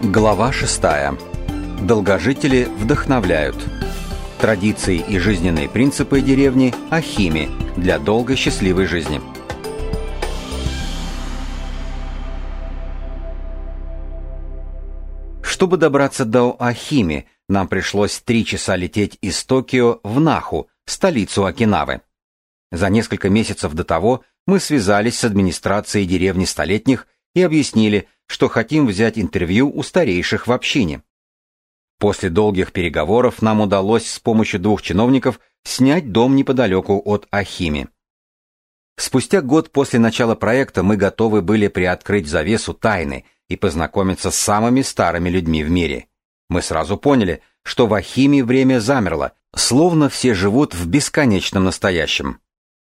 Глава 6. Долгожители вдохновляют. Традиции и жизненные принципы деревни Ахими для долгой счастливой жизни. Чтобы добраться до Ахими, нам пришлось 3 часа лететь из Токио в Наху, столицу Окинавы. За несколько месяцев до того мы связались с администрацией деревни Столетних и объяснили, что хотим взять интервью у старейших в общине. После долгих переговоров нам удалось с помощью 2 чиновников снять дом неподалеку от Ахими. Спустя год после начала проекта мы готовы были приоткрыть завесу тайны и познакомиться с самыми старыми людьми в мире. Мы сразу поняли, что в Ахими время замерло, словно все живут в бесконечном настоящем.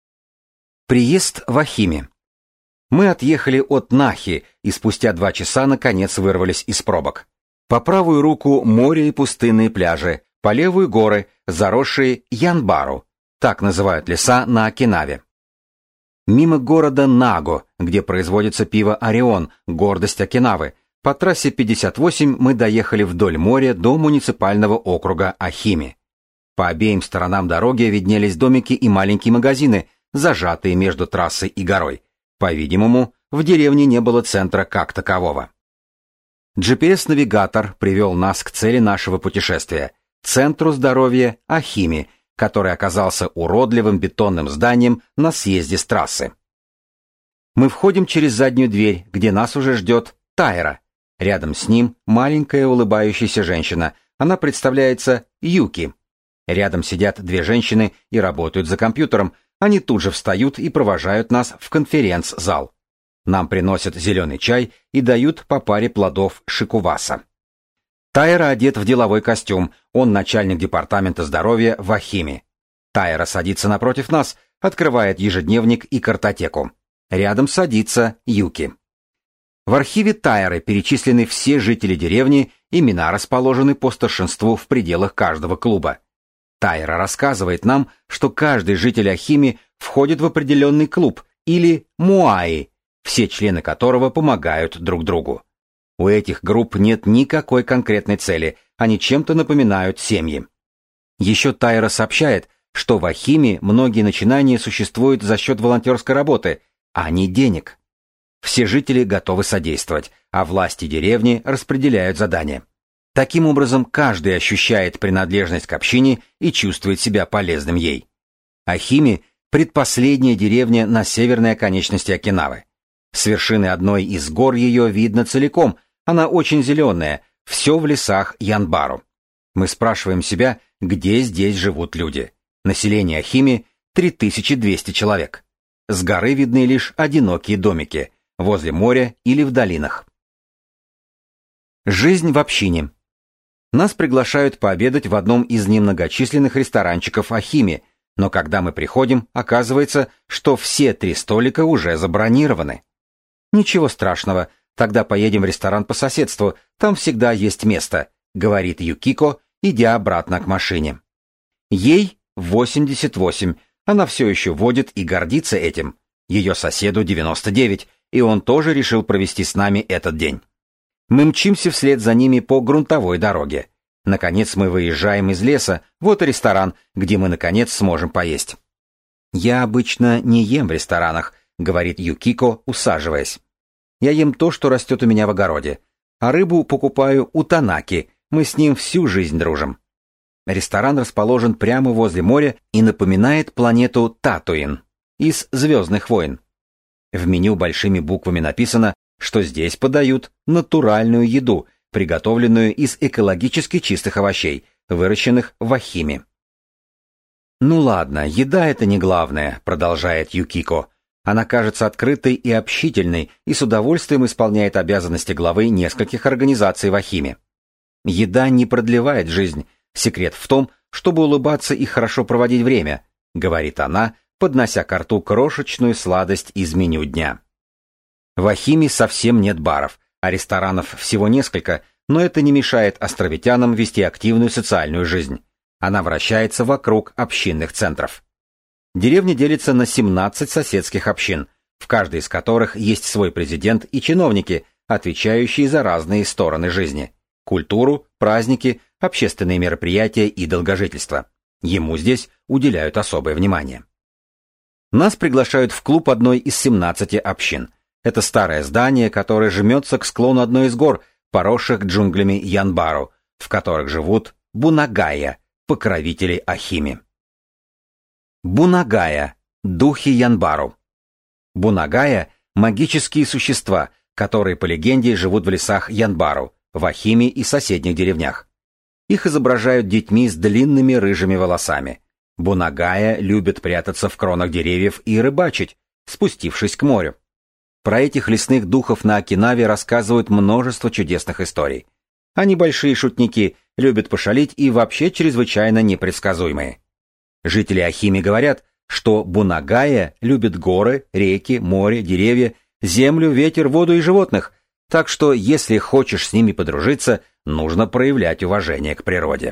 Приезд в Ахими. Мы отъехали от Нахи и спустя 2 часа наконец вырвались из пробок. По правую руку море и пустынные пляжи, по левую горы, заросшие Янбару, так называют леса на Окинаве. Мимо города Наго, где производится пиво Орион, гордость Окинавы, по трассе 58 мы доехали вдоль моря до муниципального округа Ахими. По обеим сторонам дороги виднелись домики и маленькие магазины, зажатые между трассой и горой. По-видимому, в деревне не было центра как такового. GPS-навигатор привел нас к цели нашего путешествия – Центру здоровья Ахими, который оказался уродливым бетонным зданием на съезде с трассы. Мы входим через заднюю дверь, где нас уже ждет Тайра. Рядом с ним маленькая улыбающаяся женщина, она представляется Юки. Рядом сидят 2 женщины и работают за компьютером, они тут же встают и провожают нас в конференц-зал. Нам приносят зеленый чай и дают по паре плодов шикуваса. Тайра одет в деловой костюм, он начальник департамента здоровья в Ахими. Тайра садится напротив нас, открывает ежедневник и картотеку. Рядом садится Юки. В архиве Тайры перечислены все жители деревни, имена расположены по старшинству в пределах каждого клуба. Тайра рассказывает нам, что каждый житель Ахими входит в определенный клуб или муаи, все члены которого помогают друг другу. У этих групп нет никакой конкретной цели, они чем-то напоминают семьи. Еще Тайра сообщает, что в Ахими многие начинания существуют за счет волонтерской работы, а не денег. Все жители готовы содействовать, а власти деревни распределяют задания. Таким образом, каждый ощущает принадлежность к общине и чувствует себя полезным ей. Ахими – предпоследняя деревня на северной оконечности Окинавы. С вершины одной из гор ее видно целиком, она очень зеленая, все в лесах Янбару. Мы спрашиваем себя, где здесь живут люди. Население Ахими – 3200 человек. С горы видны лишь одинокие домики, возле моря или в долинах. Жизнь в общине. Нас приглашают пообедать в одном из немногочисленных ресторанчиков Ахими, но когда мы приходим, оказывается, что все 3 столика уже забронированы. «Ничего страшного, тогда поедем в ресторан по соседству, там всегда есть место», — говорит Юкико, идя обратно к машине. Ей 88, она все еще водит и гордится этим. Ее соседу 99, и он тоже решил провести с нами этот день. Мы мчимся вслед за ними по грунтовой дороге. Наконец мы выезжаем из леса, вот и ресторан, где мы наконец сможем поесть. «Я обычно не ем в ресторанах», — говорит Юкико, усаживаясь. «Я ем то, что растет у меня в огороде, а рыбу покупаю у Танаки, мы с ним всю жизнь дружим». Ресторан расположен прямо возле моря и напоминает планету Татуин из «Звездных войн». В меню большими буквами написано, что здесь подают натуральную еду, приготовленную из экологически чистых овощей, выращенных в Ахими. «Ну ладно, еда — это не главное», — продолжает Юкико. Она кажется открытой и общительной и с удовольствием исполняет обязанности главы нескольких организаций в Ахими. «Еда не продлевает жизнь. Секрет в том, чтобы улыбаться и хорошо проводить время», — говорит она, поднося ко рту крошечную сладость из меню дня. В Ахими совсем нет баров, а ресторанов всего несколько, но это не мешает островитянам вести активную социальную жизнь. Она вращается вокруг общинных центров. Деревня делится на 17 соседских общин, в каждой из которых есть свой президент и чиновники, отвечающие за разные стороны жизни: культуру, праздники, общественные мероприятия и долгожительство. Ему здесь уделяют особое внимание. Нас приглашают в клуб одной из 17 общин. Это старое здание, которое жмется к склону одной из гор, поросших джунглями Янбару, в которых живут Бунагая, покровители Ахими. Бунагая – духи Янбару. Бунагая – магические существа, которые, по легенде, живут в лесах Янбару, в Ахиме и соседних деревнях. Их изображают детьми с длинными рыжими волосами. Бунагая любят прятаться в кронах деревьев и рыбачить, спустившись к морю. Про этих лесных духов на Окинаве рассказывают множество чудесных историй. Они большие шутники, любят пошалить и вообще чрезвычайно непредсказуемые. Жители Ахими говорят, что Бунагая любит горы, реки, море, деревья, землю, ветер, воду и животных, так что если хочешь с ними подружиться, нужно проявлять уважение к природе.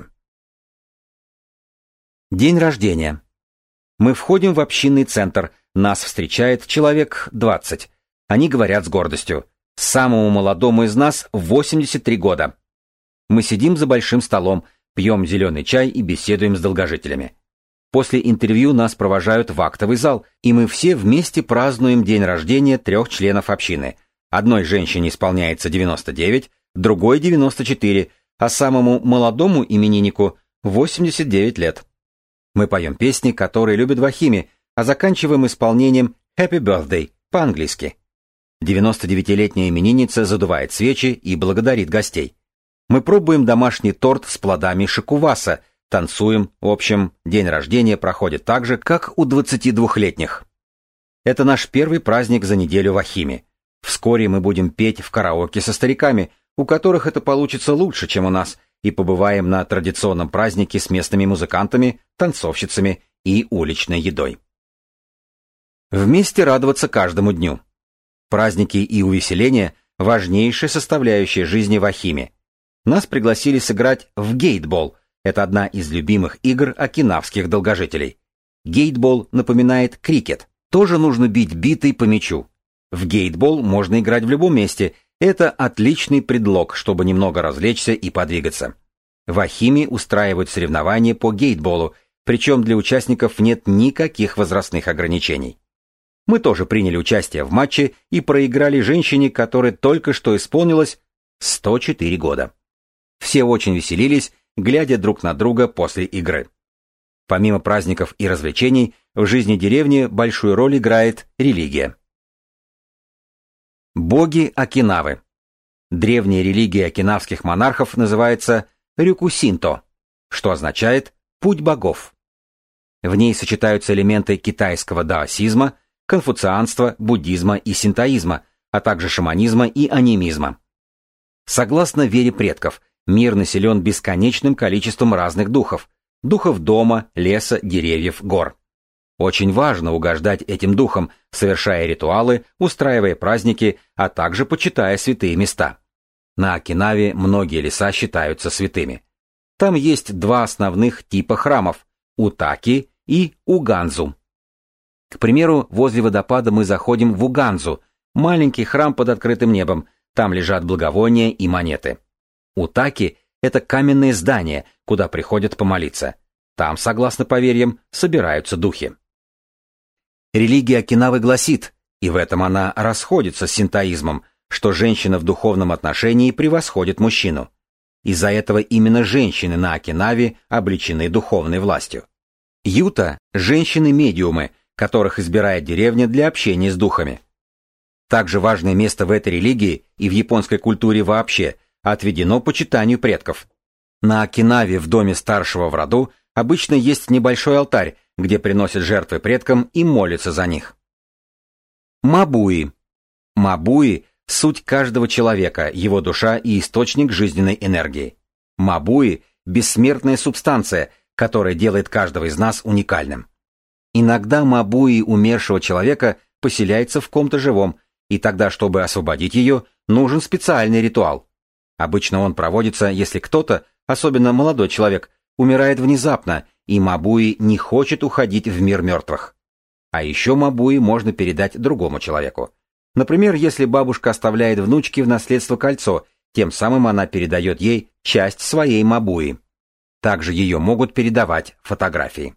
День рождения. Мы входим в общинный центр, нас встречает человек 20. Они говорят с гордостью: самому молодому из нас 83 года. Мы сидим за большим столом, пьем зеленый чай и беседуем с долгожителями. После интервью нас провожают в актовый зал, и мы все вместе празднуем день рождения 3 членов общины. Одной женщине исполняется 99, другой 94, а самому молодому имениннику 89 лет. Мы поем песни, которые любят в Ахиме, а заканчиваем исполнением «Happy Birthday» по-английски. 99-летняя именинница задувает свечи и благодарит гостей. Мы пробуем домашний торт с плодами шикуваса, танцуем, в общем, день рождения проходит так же, как у 22-летних. Это наш первый праздник за неделю в Ахиме. Вскоре мы будем петь в караоке со стариками, у которых это получится лучше, чем у нас, и побываем на традиционном празднике с местными музыкантами, танцовщицами и уличной едой. Вместе радоваться каждому дню. Праздники и увеселения – важнейшая составляющая жизни в Ахиме. Нас пригласили сыграть в гейтбол. Это одна из любимых игр окинавских долгожителей. Гейтбол напоминает крикет. Тоже нужно бить битой по мячу. В гейтбол можно играть в любом месте. Это отличный предлог, чтобы немного развлечься и подвигаться. В Ахиме устраивают соревнования по гейтболу, причем для участников нет никаких возрастных ограничений. Мы тоже приняли участие в матче и проиграли женщине, которой только что исполнилось 104 года. Все очень веселились, глядя друг на друга после игры. Помимо праздников и развлечений, в жизни деревни большую роль играет религия. Боги Окинавы. Древняя религия окинавских монархов называется Рюкусинто, что означает «путь богов». В ней сочетаются элементы китайского даосизма, конфуцианства, буддизма и синтоизма, а также шаманизма и анимизма. Согласно вере предков, мир населен бесконечным количеством разных духов – духов дома, леса, деревьев, гор. Очень важно угождать этим духам, совершая ритуалы, устраивая праздники, а также почитая святые места. На Окинаве многие леса считаются святыми. Там есть 2 основных типа храмов – Утаки и Уганзу. К примеру, возле водопада мы заходим в Уганзу, маленький храм под открытым небом, там лежат благовония и монеты. Утаки – это каменные здания, куда приходят помолиться. Там, согласно поверьям, собираются духи. Религия Окинавы гласит, и в этом она расходится с синтоизмом, что женщина в духовном отношении превосходит мужчину. Из-за этого именно женщины на Окинаве облечены духовной властью. Юта – женщины-медиумы, которых избирает деревня для общения с духами. Также важное место в этой религии и в японской культуре вообще отведено почитанию предков. На Окинаве в доме старшего в роду обычно есть небольшой алтарь, где приносят жертвы предкам и молятся за них. Мабуи. Мабуи – суть каждого человека, его душа и источник жизненной энергии. Мабуи – бессмертная субстанция, которая делает каждого из нас уникальным. Иногда мабуи умершего человека поселяется в ком-то живом, и тогда, чтобы освободить ее, нужен специальный ритуал. Обычно он проводится, если кто-то, особенно молодой человек, умирает внезапно, и мабуи не хочет уходить в мир мертвых. А еще мабуи можно передать другому человеку. Например, если бабушка оставляет внучке в наследство кольцо, тем самым она передает ей часть своей мабуи. Также ее могут передавать фотографии.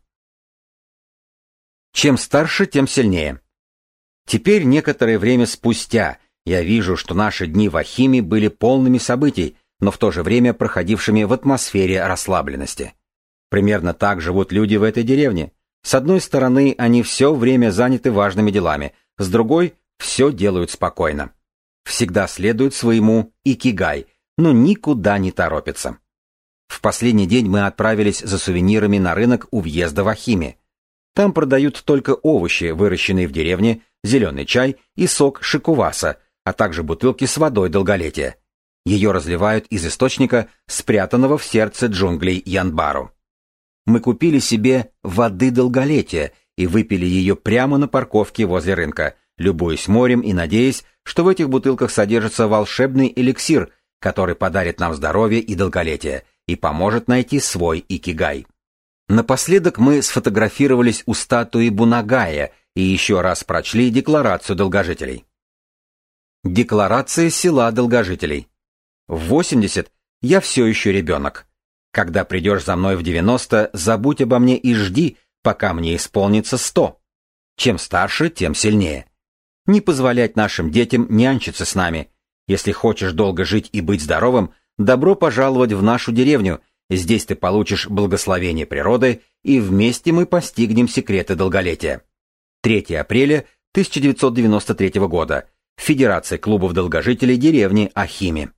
Чем старше, тем сильнее. Теперь, некоторое время спустя, я вижу, что наши дни в Ахиме были полными событий, но в то же время проходившими в атмосфере расслабленности. Примерно так живут люди в этой деревне. С одной стороны, они все время заняты важными делами, с другой – все делают спокойно. Всегда следуют своему икигай, но никуда не торопятся. В последний день мы отправились за сувенирами на рынок у въезда в Ахиме. Там продают только овощи, выращенные в деревне, зеленый чай и сок шикуваса, а также бутылки с водой долголетия. Ее разливают из источника, спрятанного в сердце джунглей Янбару. Мы купили себе воды долголетия и выпили ее прямо на парковке возле рынка, любуясь морем и надеясь, что в этих бутылках содержится волшебный эликсир, который подарит нам здоровье и долголетие и поможет найти свой икигай. Напоследок мы сфотографировались у статуи Бунагая и еще раз прочли декларацию долгожителей. Декларация села долгожителей. В 80 я все еще ребенок. Когда придешь за мной в 90, забудь обо мне и жди, пока мне исполнится 100. Чем старше, тем сильнее. Не позволять нашим детям нянчиться с нами. Если хочешь долго жить и быть здоровым, добро пожаловать в нашу деревню. Здесь ты получишь благословение природы, и вместе мы постигнем секреты долголетия. 3 апреля 1993 года. Федерация клубов долгожителей деревни Ахиме.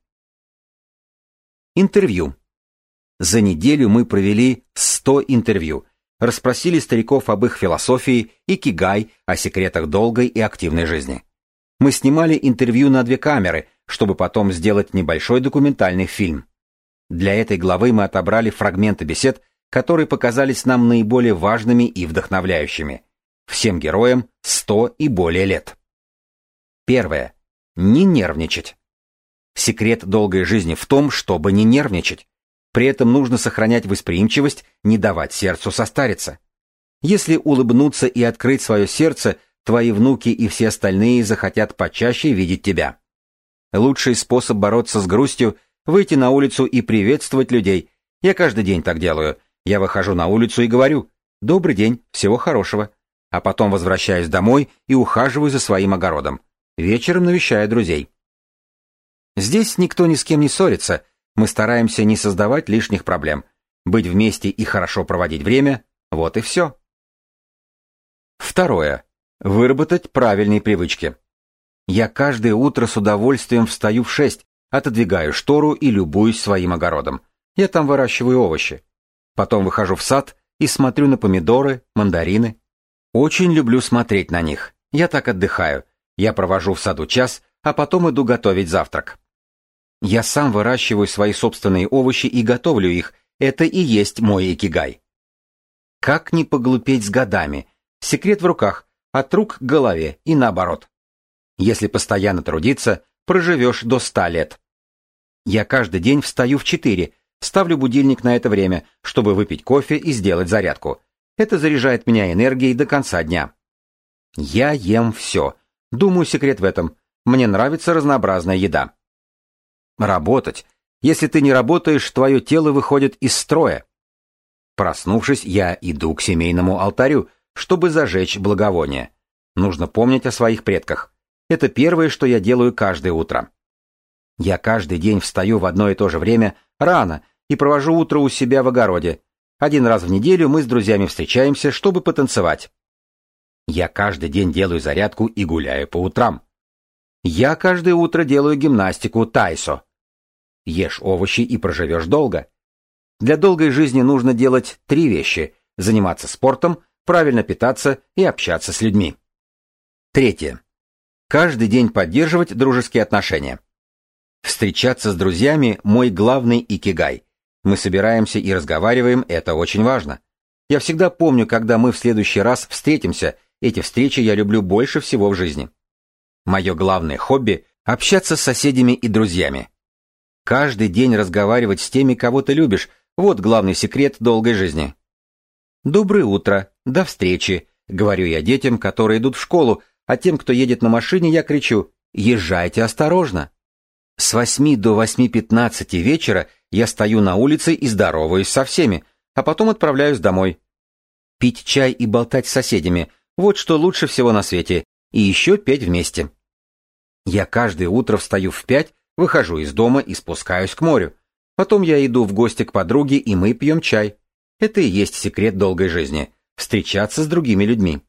Интервью. За неделю мы провели 100 интервью, расспросили стариков об их философии, икигай, о секретах долгой и активной жизни. Мы снимали интервью на 2 камеры, чтобы потом сделать небольшой документальный фильм. Для этой главы мы отобрали фрагменты бесед, которые показались нам наиболее важными и вдохновляющими. Всем героям 100 и более лет. Первое. Не нервничать. Секрет долгой жизни в том, чтобы не нервничать. При этом нужно сохранять восприимчивость, не давать сердцу состариться. Если улыбнуться и открыть свое сердце, твои внуки и все остальные захотят почаще видеть тебя. Лучший способ бороться с грустью – выйти на улицу и приветствовать людей. Я каждый день так делаю. Я выхожу на улицу и говорю «Добрый день, всего хорошего». А потом возвращаюсь домой и ухаживаю за своим огородом. Вечером навещаю друзей. Здесь никто ни с кем не ссорится. Мы стараемся не создавать лишних проблем. Быть вместе и хорошо проводить время – вот и все. Второе. Выработать правильные привычки. Я каждое утро с удовольствием встаю в 6, отодвигаю штору и любуюсь своим огородом. Я там выращиваю овощи. Потом выхожу в сад и смотрю на помидоры, мандарины. Очень люблю смотреть на них. Я так отдыхаю. Я провожу в саду час, а потом иду готовить завтрак. Я сам выращиваю свои собственные овощи и готовлю их. Это и есть мой икигай. Как не поглупеть с годами? Секрет в руках, от рук к голове и наоборот. Если постоянно трудиться, проживешь до 100 лет. Я каждый день встаю в 4, ставлю будильник на это время, чтобы выпить кофе и сделать зарядку. Это заряжает меня энергией до конца дня. Я ем все. Думаю, секрет в этом. Мне нравится разнообразная еда. Работать. Если ты не работаешь, твое тело выходит из строя. Проснувшись, я иду к семейному алтарю, чтобы зажечь благовоние. Нужно помнить о своих предках. Это первое, что я делаю каждое утро. Я каждый день встаю в одно и то же время, рано, и провожу утро у себя в огороде. 1 раз в неделю мы с друзьями встречаемся, чтобы потанцевать. Я каждый день делаю зарядку и гуляю по утрам. Я каждое утро делаю гимнастику тайсо. Ешь овощи и проживешь долго. Для долгой жизни нужно делать 3 вещи: заниматься спортом, правильно питаться и общаться с людьми. Третье. Каждый день поддерживать дружеские отношения. Встречаться с друзьями – мой главный икигай. Мы собираемся и разговариваем, это очень важно. Я всегда помню, когда мы в следующий раз встретимся, эти встречи я люблю больше всего в жизни. Мое главное хобби – общаться с соседями и друзьями. Каждый день разговаривать с теми, кого ты любишь – вот главный секрет долгой жизни. «Доброе утро, до встречи», – говорю я детям, которые идут в школу, а тем, кто едет на машине, я кричу: «Езжайте осторожно!». С 8 до 8:15 вечера я стою на улице и здороваюсь со всеми, а потом отправляюсь домой. Пить чай и болтать с соседями — вот что лучше всего на свете, и еще петь вместе. Я каждое утро встаю в 5, выхожу из дома и спускаюсь к морю. Потом я иду в гости к подруге, и мы пьем чай. Это и есть секрет долгой жизни — встречаться с другими людьми.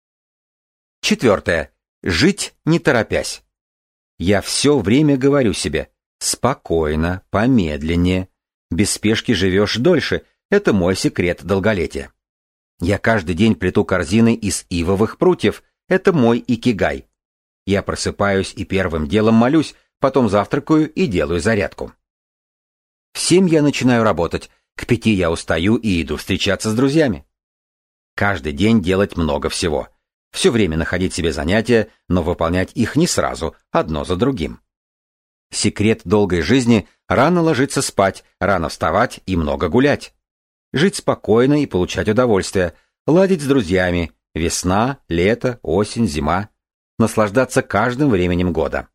4. Жить не торопясь. Я все время говорю себе: спокойно, помедленнее. Без спешки живешь дольше — это мой секрет долголетия. Я каждый день плету корзины из ивовых прутьев — это мой икигай. Я просыпаюсь и первым делом молюсь, потом завтракаю и делаю зарядку. В 7 я начинаю работать, к 5 я устаю и иду встречаться с друзьями. Каждый день делать много всего. Все время находить себе занятия, но выполнять их не сразу, одно за другим. Секрет долгой жизни — рано ложиться спать, рано вставать и много гулять. Жить спокойно и получать удовольствие, ладить с друзьями, весна, лето, осень, зима. Наслаждаться каждым временем года.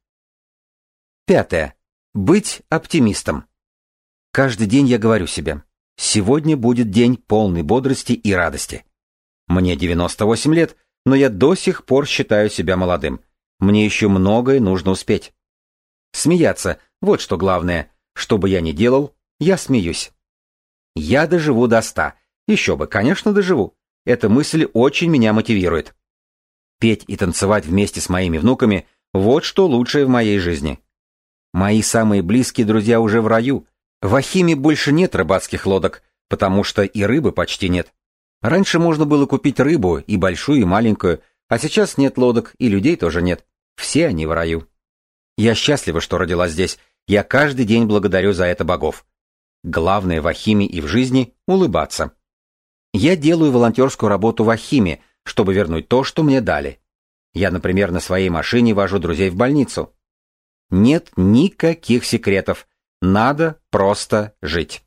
5. Быть оптимистом. Каждый день я говорю себе: сегодня будет день полный бодрости и радости. Мне 98 лет, но я до сих пор считаю себя молодым. Мне еще многое нужно успеть. Смеяться — вот что главное. Что бы я ни делал, я смеюсь. Я доживу до 100. Еще бы, конечно, доживу. Эта мысль очень меня мотивирует. Петь и танцевать вместе с моими внуками — вот что лучшее в моей жизни. Мои самые близкие друзья уже в раю. В Ахиме больше нет рыбацких лодок, потому что и рыбы почти нет. Раньше можно было купить рыбу, и большую, и маленькую, а сейчас нет лодок, и людей тоже нет. Все они в раю. Я счастлива, что родилась здесь. Я каждый день благодарю за это богов. Главное в Ахиме и в жизни — улыбаться. Я делаю волонтерскую работу в Ахиме, чтобы вернуть то, что мне дали. Я, например, на своей машине вожу друзей в больницу. Нет никаких секретов. Надо просто жить.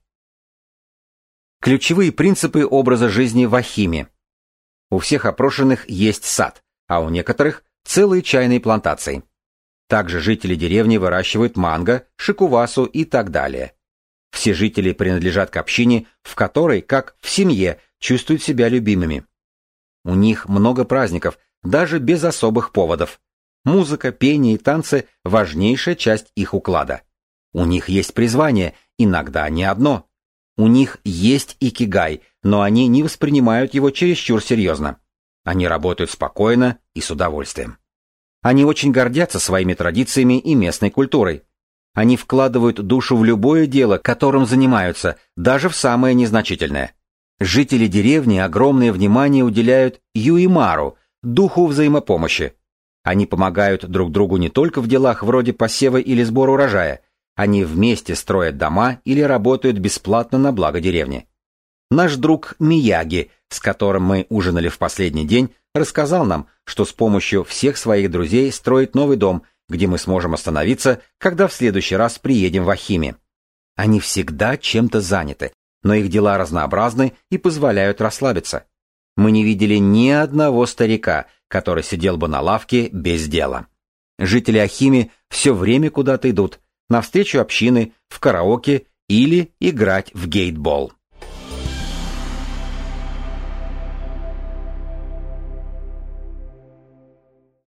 Ключевые принципы образа жизни в Ахиме. У всех опрошенных есть сад, а у некоторых целые чайные плантации. Также жители деревни выращивают манго, шикувасу и так далее. Все жители принадлежат к общине, в которой, как в семье, чувствуют себя любимыми. У них много праздников, даже без особых поводов. Музыка, пение и танцы – важнейшая часть их уклада. У них есть призвание, иногда не одно. У них есть икигай, но они не воспринимают его чересчур серьезно. Они работают спокойно и с удовольствием. Они очень гордятся своими традициями и местной культурой. Они вкладывают душу в любое дело, которым занимаются, даже в самое незначительное. Жители деревни огромное внимание уделяют юимару, духу взаимопомощи. Они помогают друг другу не только в делах вроде посева или сбора урожая. Они вместе строят дома или работают бесплатно на благо деревни. Наш друг Мияги, с которым мы ужинали в последний день, рассказал нам, что с помощью всех своих друзей строит новый дом, где мы сможем остановиться, когда в следующий раз приедем в Ахиме. Они всегда чем-то заняты, но их дела разнообразны и позволяют расслабиться. Мы не видели ни одного старика, который сидел бы на лавке без дела. Жители Ахиме все время куда-то идут, навстречу общины, в караоке или играть в гейтбол.